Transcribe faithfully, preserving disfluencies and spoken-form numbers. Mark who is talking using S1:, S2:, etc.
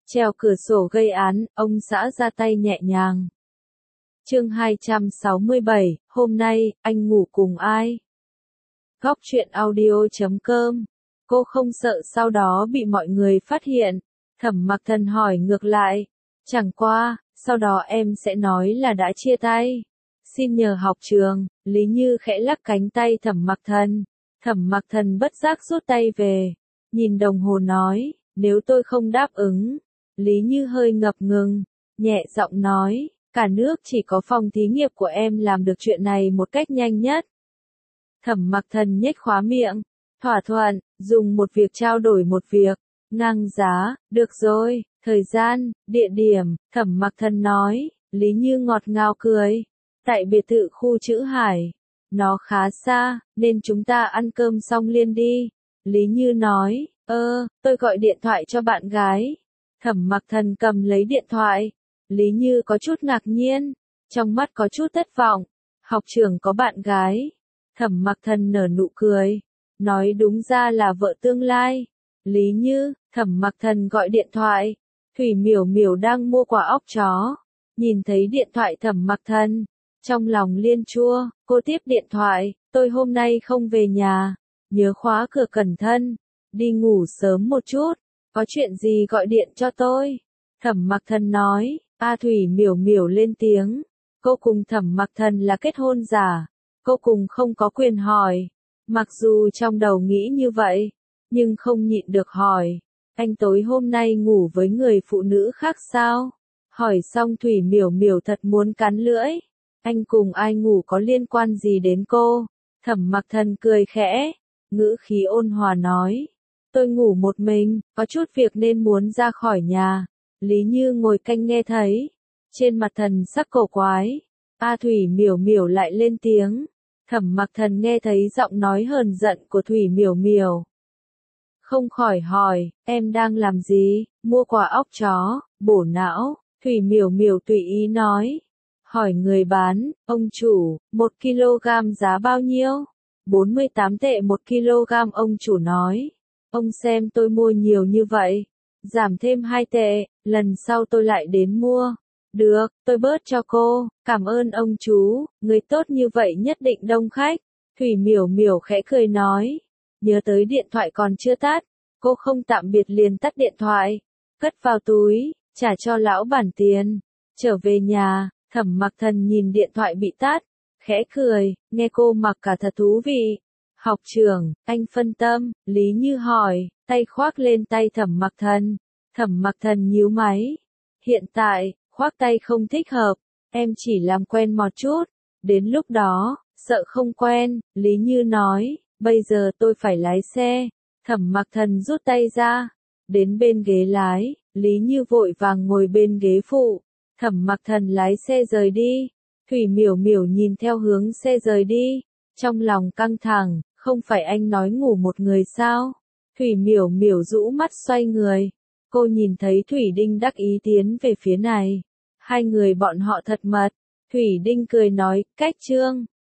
S1: Trèo cửa sổ gây án, ông xã ra tay nhẹ nhàng. Chương hai trăm sáu mươi bảy, hôm nay, anh ngủ cùng ai? Góc truyện audio chấm com. Cô không sợ sau đó bị mọi người phát hiện. Thẩm Mặc Thần hỏi ngược lại. Chẳng qua, sau đó em sẽ nói là đã chia tay. Xin nhờ học trường, Lý Như khẽ lắc cánh tay Thẩm Mặc Thần. Thẩm Mặc Thần bất giác rút tay về. Nhìn đồng hồ nói, nếu tôi không đáp ứng. Lý Như hơi ngập ngừng, nhẹ giọng nói, cả nước chỉ có phòng thí nghiệm của em làm được chuyện này một cách nhanh nhất. Thẩm Mặc Thần nhếch khóa miệng, thỏa thuận, dùng một việc trao đổi một việc, ngang giá, được rồi, thời gian, địa điểm, Thẩm Mặc Thần nói, Lý Như ngọt ngào cười, tại biệt thự khu Chữ Hải, nó khá xa, nên chúng ta ăn cơm xong liền đi. Lý Như nói, ơ, tôi gọi điện thoại cho bạn gái. Thẩm Mặc Thần cầm lấy điện thoại. Lý Như có chút ngạc nhiên, trong mắt có chút thất vọng. Học trưởng có bạn gái. Thẩm Mặc Thần nở nụ cười, nói đúng ra là vợ tương lai. Lý Như, Thẩm Mặc Thần gọi điện thoại. Thủy Miểu Miểu đang mua quả óc chó. Nhìn thấy điện thoại Thẩm Mặc Thần, trong lòng liên chua, cô tiếp điện thoại, tôi hôm nay không về nhà, nhớ khóa cửa cẩn thận, đi ngủ sớm một chút. Có chuyện gì gọi điện cho tôi? Thẩm Mặc Thần nói. A Thủy Miểu Miểu lên tiếng. Cô cùng Thẩm Mặc Thần là kết hôn giả. Cô cùng không có quyền hỏi. Mặc dù trong đầu nghĩ như vậy, nhưng không nhịn được hỏi. Anh tối hôm nay ngủ với người phụ nữ khác sao? Hỏi xong Thủy Miểu Miểu thật muốn cắn lưỡi. Anh cùng ai ngủ có liên quan gì đến cô? Thẩm Mặc Thần cười khẽ, ngữ khí ôn hòa nói. Tôi ngủ một mình, có chút việc nên muốn ra khỏi nhà. Lý Như ngồi canh nghe thấy. Trên mặt thần sắc cổ quái. A Thủy Miểu Miểu lại lên tiếng. Thẩm Mặc Thần nghe thấy giọng nói hờn giận của Thủy Miểu Miểu. Không khỏi hỏi, em đang làm gì? Mua quả óc chó, bổ não. Thủy Miểu Miểu tùy ý nói. Hỏi người bán, ông chủ, một ki lô gam giá bao nhiêu? bốn mươi tám tệ một ki lô gam ông chủ nói. Ông xem tôi mua nhiều như vậy, giảm thêm hai tệ, lần sau tôi lại đến mua. Được, tôi bớt cho cô, cảm ơn ông chú, người tốt như vậy nhất định đông khách. Thủy Miểu Miểu khẽ cười nói, nhớ tới điện thoại còn chưa tắt, cô không tạm biệt liền tắt điện thoại, cất vào túi, trả cho lão bản tiền. Trở về nhà, Thẩm Mặc Thần nhìn điện thoại bị tắt, khẽ cười, nghe cô mặc cả thật thú vị. Học trưởng, anh phân tâm, Lý Như hỏi, tay khoác lên tay Thẩm Mặc Thần. Thẩm Mặc Thần nhíu máy. Hiện tại, khoác tay không thích hợp, em chỉ làm quen một chút. Đến lúc đó, sợ không quen, Lý Như nói, bây giờ tôi phải lái xe. Thẩm Mặc Thần rút tay ra, đến bên ghế lái, Lý Như vội vàng ngồi bên ghế phụ. Thẩm Mặc Thần lái xe rời đi. Thủy Miểu Miểu nhìn theo hướng xe rời đi, trong lòng căng thẳng. Không phải anh nói ngủ một người sao? Thủy Miểu Miểu rũ mắt xoay người. Cô nhìn thấy Thủy Đinh đắc ý tiến về phía này. Hai người bọn họ thật mật. Thủy Đinh cười nói, cách trương.